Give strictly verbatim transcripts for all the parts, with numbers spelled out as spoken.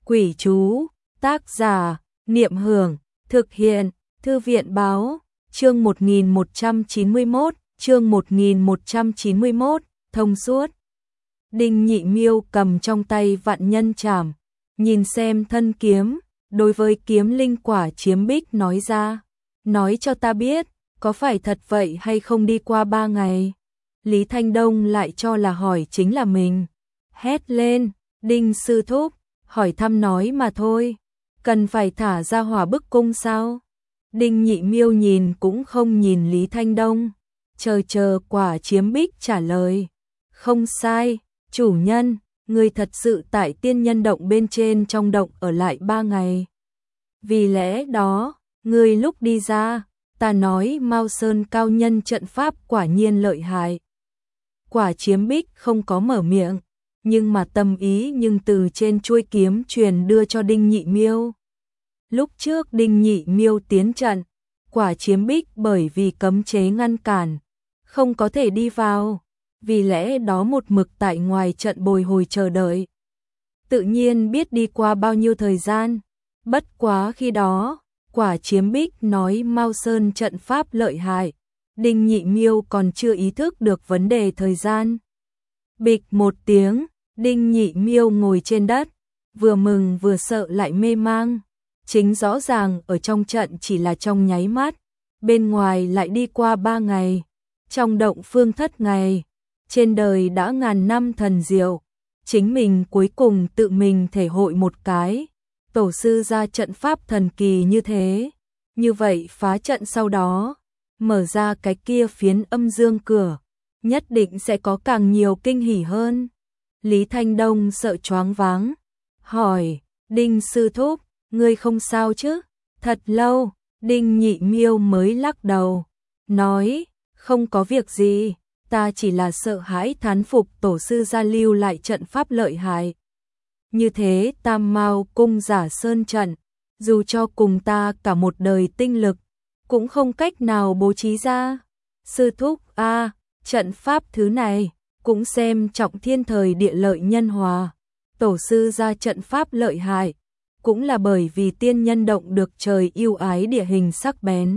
Quỷ chú, tác giả, Niệm Hưởng, thực hiện, Thư viện báo, chương một nghìn một trăm chín mươi mốt, chương một nghìn một trăm chín mươi mốt, thông suốt. Đinh Nhị Miêu cầm trong tay vạn nhân trảm, nhìn xem thân kiếm, đối với kiếm linh quả chiếm bích nói ra, nói cho ta biết, có phải thật vậy hay không đi qua ba ngày. Lý Thanh Đông lại cho là hỏi chính là mình, hét lên, Đinh sư thúc, hỏi thăm nói mà thôi, cần phải thả ra hỏa bức cung sao? Đinh Nhị Miêu nhìn cũng không nhìn Lý Thanh Đông, chờ chờ quả chiếm bích trả lời, không sai, chủ nhân, người thật sự tại tiên nhân động bên trên trong động ở lại ba ngày. Vì lẽ đó, người lúc đi ra, ta nói Mao Sơn cao nhân trận pháp quả nhiên lợi hại. Quả chiếm bích không có mở miệng, nhưng mà tâm ý nhưng từ trên chuôi kiếm truyền đưa cho Đinh Nhị Miêu. Lúc trước Đinh Nhị Miêu tiến trận, quả chiếm bích bởi vì cấm chế ngăn cản, không có thể đi vào, vì lẽ đó một mực tại ngoài trận bồi hồi chờ đợi. Tự nhiên biết đi qua bao nhiêu thời gian, bất quá khi đó, quả chiếm bích nói Mao Sơn trận pháp lợi hại, Đinh Nhị Miêu còn chưa ý thức được vấn đề thời gian. Bịch một tiếng, Đinh Nhị Miêu ngồi trên đất, vừa mừng vừa sợ lại mê mang. Chính rõ ràng ở trong trận chỉ là trong nháy mắt, bên ngoài lại đi qua ba ngày, trong động phương thất ngày, trên đời đã ngàn năm thần diệu, chính mình cuối cùng tự mình thể hội một cái, tổ sư ra trận pháp thần kỳ như thế, như vậy phá trận sau đó, mở ra cái kia phiến âm dương cửa, nhất định sẽ có càng nhiều kinh hỉ hơn. Lý Thanh Đông sợ choáng váng, hỏi, Đinh sư thúc, ngươi không sao chứ? Thật lâu, Đinh Nhị Miêu mới lắc đầu, nói, không có việc gì, ta chỉ là sợ hãi thán phục tổ sư gia lưu lại trận pháp lợi hại. Như thế Tam Mao cung giả sơn trận, dù cho cùng ta cả một đời tinh lực, cũng không cách nào bố trí ra. Sư thúc a, trận pháp thứ này, cũng xem trọng thiên thời địa lợi nhân hòa, tổ sư gia trận pháp lợi hại, cũng là bởi vì tiên nhân động được trời yêu ái địa hình sắc bén.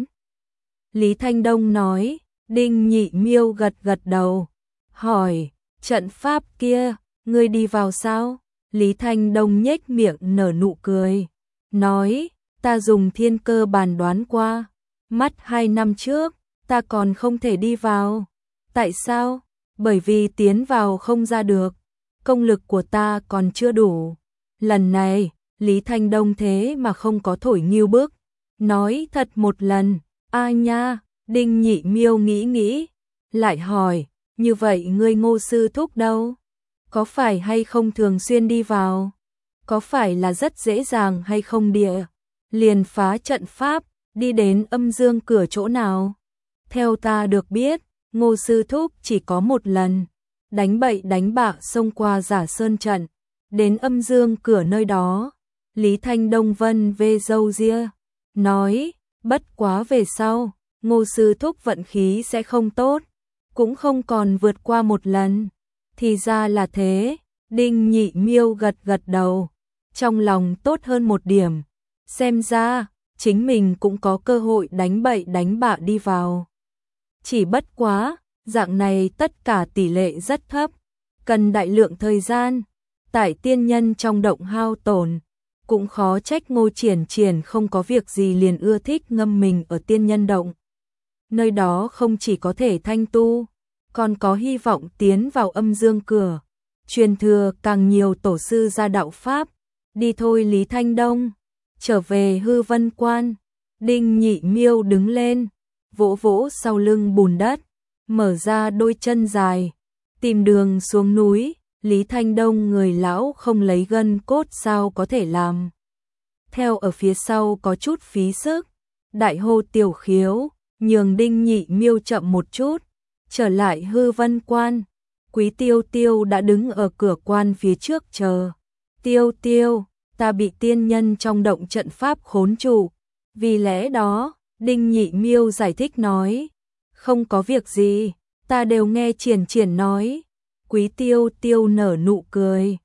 Lý Thanh Đông nói, Đinh Nhị Miêu gật gật đầu, hỏi, trận pháp kia, ngươi đi vào sao? Lý Thanh Đông nhếch miệng nở nụ cười, nói, ta dùng thiên cơ bàn đoán qua, mắt hai năm trước, ta còn không thể đi vào. Tại sao? Bởi vì tiến vào không ra được, công lực của ta còn chưa đủ. Lần này, Lý Thanh Đông thế mà không có thổi nghiêu bức, nói thật một lần, a nha, Đinh Nhị Miêu nghĩ nghĩ, lại hỏi, như vậy ngươi Ngô sư thúc đâu? Có phải hay không thường xuyên đi vào? Có phải là rất dễ dàng hay không địa? Liền phá trận pháp, đi đến âm dương cửa chỗ nào? Theo ta được biết, Ngô sư thúc chỉ có một lần, đánh bậy đánh bạ xông qua giả sơn trận, đến âm dương cửa nơi đó. Lý Thanh Đông vân về râu ria, nói, bất quá về sau, Ngô sư thúc vận khí sẽ không tốt, cũng không còn vượt qua một lần. Thì ra là thế, Đinh Nhị Miêu gật gật đầu, trong lòng tốt hơn một điểm, xem ra, chính mình cũng có cơ hội đánh bậy đánh bạ đi vào. Chỉ bất quá, dạng này tất cả tỷ lệ rất thấp, cần đại lượng thời gian, tại tiên nhân trong động hao tổn, cũng khó trách Ngô Triển Triển không có việc gì liền ưa thích ngâm mình ở tiên nhân động. Nơi đó không chỉ có thể thanh tu, còn có hy vọng tiến vào âm dương cửa, truyền thừa càng nhiều tổ sư gia đạo pháp. Đi thôi Lý Thanh Đông, trở về Hư Vân Quan. Đinh Nhị Miêu đứng lên, vỗ vỗ sau lưng bùn đất, mở ra đôi chân dài, tìm đường xuống núi. Lý Thanh Đông người lão không lấy gân cốt sao có thể làm. Theo ở phía sau có chút phí sức, đại hô Tiểu Khiếu, nhường Đinh Nhị Miêu chậm một chút, trở lại Hư Vân Quan. Quý Tiêu Tiêu đã đứng ở cửa quan phía trước chờ. Tiêu Tiêu, ta bị tiên nhân trong động trận pháp khốn trụ, vì lẽ đó, Đinh Nhị Miêu giải thích nói, không có việc gì, ta đều nghe Triển Triển nói. Quý Tiêu Tiêu nở nụ cười,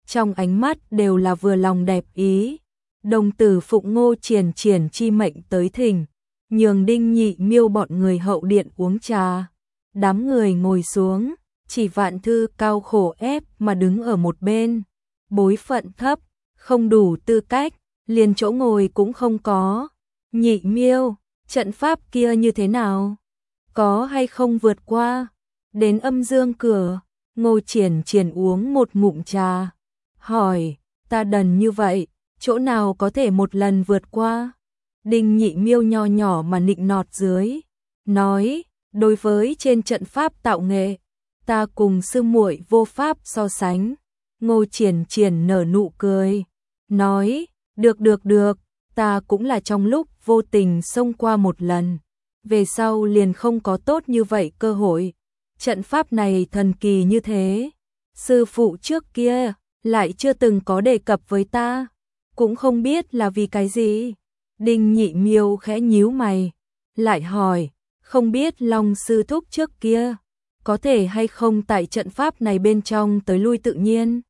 trong ánh mắt đều là vừa lòng đẹp ý. Đồng tử phụng Ngô Triển Triển chi mệnh tới thỉnh, nhường Đinh Nhị Miêu bọn người hậu điện uống trà. Đám người ngồi xuống, chỉ Vạn Thư Cao khổ ép mà đứng ở một bên. Bối phận thấp, không đủ tư cách, liền chỗ ngồi cũng không có. Nhị Miêu, trận pháp kia như thế nào? Có hay không vượt qua? Đến âm dương cửa, Ngô Triển Triển uống một ngụm trà. Hỏi, ta đần như vậy, chỗ nào có thể một lần vượt qua? Đinh Nhị Miêu nho nhỏ mà nịnh nọt dưới. Nói, đối với trên trận pháp tạo nghệ, ta cùng sư muội vô pháp so sánh. Ngô Triển Triển nở nụ cười. Nói, được được được, ta cũng là trong lúc vô tình xông qua một lần. Về sau liền không có tốt như vậy cơ hội. Trận pháp này thần kỳ như thế. Sư phụ trước kia lại chưa từng có đề cập với ta. Cũng không biết là vì cái gì. Đinh Nhị Miêu khẽ nhíu mày. Lại hỏi, không biết Long sư thúc trước kia có thể hay không tại trận pháp này bên trong tới lui tự nhiên.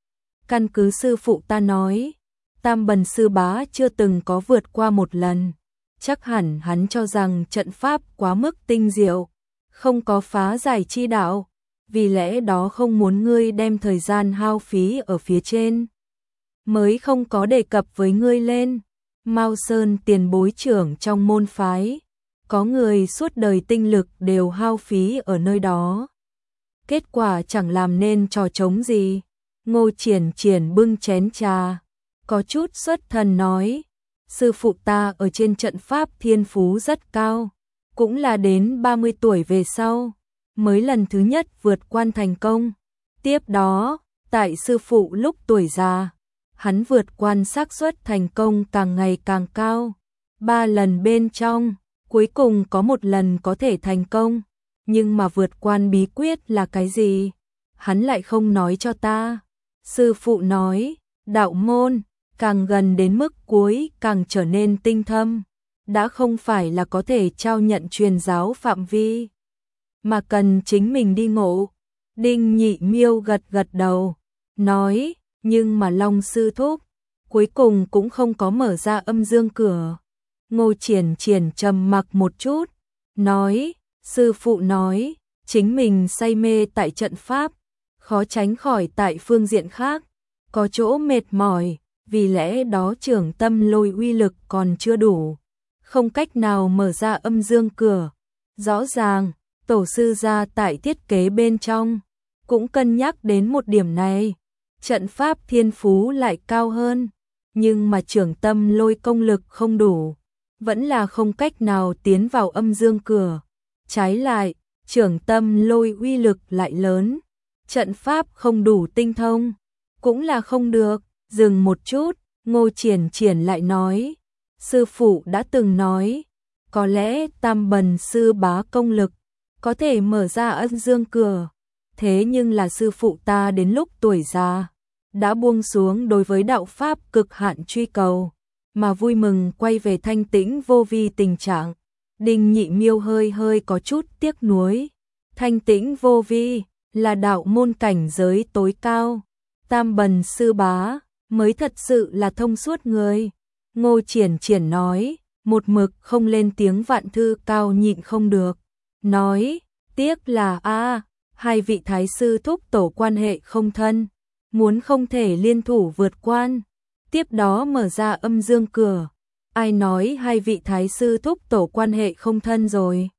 Căn cứ sư phụ ta nói, Tam Bần sư bá chưa từng có vượt qua một lần. Chắc hẳn hắn cho rằng trận pháp quá mức tinh diệu, không có phá giải chi đạo, vì lẽ đó không muốn ngươi đem thời gian hao phí ở phía trên, mới không có đề cập với ngươi lên. Mao Sơn tiền bối trưởng trong môn phái, có người suốt đời tinh lực đều hao phí ở nơi đó. Kết quả chẳng làm nên trò trống gì. Ngô Triển Triển bưng chén trà, có chút xuất thần nói, sư phụ ta ở trên trận pháp thiên phú rất cao, cũng là đến ba mươi tuổi về sau, mới lần thứ nhất vượt quan thành công. Tiếp đó, tại sư phụ lúc tuổi già, hắn vượt quan xác suất thành công càng ngày càng cao. Ba lần bên trong, cuối cùng có một lần có thể thành công, nhưng mà vượt quan bí quyết là cái gì? Hắn lại không nói cho ta. Sư phụ nói, đạo môn, càng gần đến mức cuối càng trở nên tinh thâm, đã không phải là có thể trao nhận truyền giáo phạm vi, mà cần chính mình đi ngộ. Đinh Nhị Miêu gật gật đầu, nói, nhưng mà Long sư thúc, cuối cùng cũng không có mở ra âm dương cửa. Ngô Triển Triển trầm mặc một chút, nói, sư phụ nói, chính mình say mê tại trận pháp, khó tránh khỏi tại phương diện khác, có chỗ mệt mỏi, vì lẽ đó trưởng tâm lôi uy lực còn chưa đủ, không cách nào mở ra âm dương cửa. Rõ ràng, tổ sư gia tại thiết kế bên trong, cũng cân nhắc đến một điểm này, trận pháp thiên phú lại cao hơn, nhưng mà trưởng tâm lôi công lực không đủ, vẫn là không cách nào tiến vào âm dương cửa. Trái lại, trưởng tâm lôi uy lực lại lớn, trận pháp không đủ tinh thông, cũng là không được. Dừng một chút, Ngô Triển Triển lại nói, sư phụ đã từng nói, có lẽ Tam Bần sư bá công lực có thể mở ra âm dương cửa, thế nhưng là sư phụ ta đến lúc tuổi già đã buông xuống đối với đạo pháp cực hạn truy cầu, mà vui mừng quay về thanh tĩnh vô vi tình trạng. Đinh Nhị Miêu hơi hơi có chút tiếc nuối. Thanh tĩnh vô vi là đạo môn cảnh giới tối cao, Tam Bần sư bá mới thật sự là thông suốt người. Ngô Triển Triển nói, một mực không lên tiếng. Vạn Thư Cao nhịn không được, nói, tiếc là a hai vị thái sư thúc tổ quan hệ không thân, muốn không thể liên thủ vượt quan, tiếp đó mở ra âm dương cửa. Ai nói hai vị thái sư thúc tổ quan hệ không thân rồi?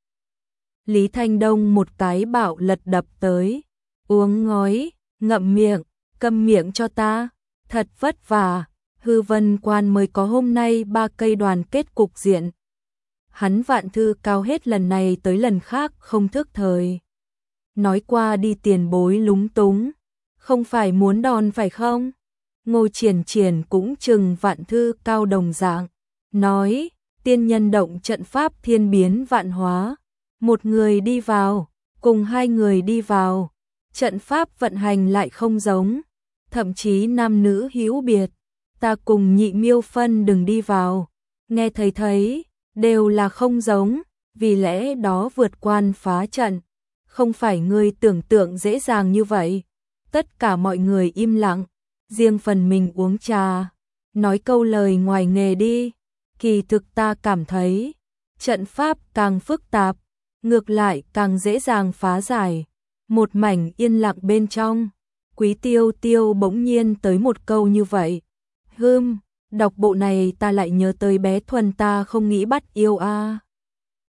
Lý Thanh Đông một cái bạo lật đập tới, uống ngói, ngậm miệng, câm miệng cho ta, thật vất vả, Hư Vân Quan mới có hôm nay ba cây đoàn kết cục diện. Hắn Vạn Thư Cao hết lần này tới lần khác không thức thời. Nói qua đi tiền bối lúng túng, không phải muốn đòn phải không? Ngô Triển Triển cũng chừng Vạn Thư Cao đồng dạng, nói, tiên nhân động trận pháp thiên biến vạn hóa, một người đi vào, cùng hai người đi vào, trận pháp vận hành lại không giống, thậm chí nam nữ hữu biệt, ta cùng Nhị Miêu phân đừng đi vào, nghe thấy thấy, đều là không giống, vì lẽ đó vượt quan phá trận, không phải ngươi tưởng tượng dễ dàng như vậy. Tất cả mọi người im lặng, riêng phần mình uống trà, nói câu lời ngoài nghề đi. Kỳ thực ta cảm thấy, trận pháp càng phức tạp, ngược lại càng dễ dàng phá giải. Một mảnh yên lặng bên trong, Quý Tiêu Tiêu bỗng nhiên tới một câu như vậy. Hừm, đọc bộ này ta lại nhớ tới bé Thuần ta không nghĩ bắt yêu a.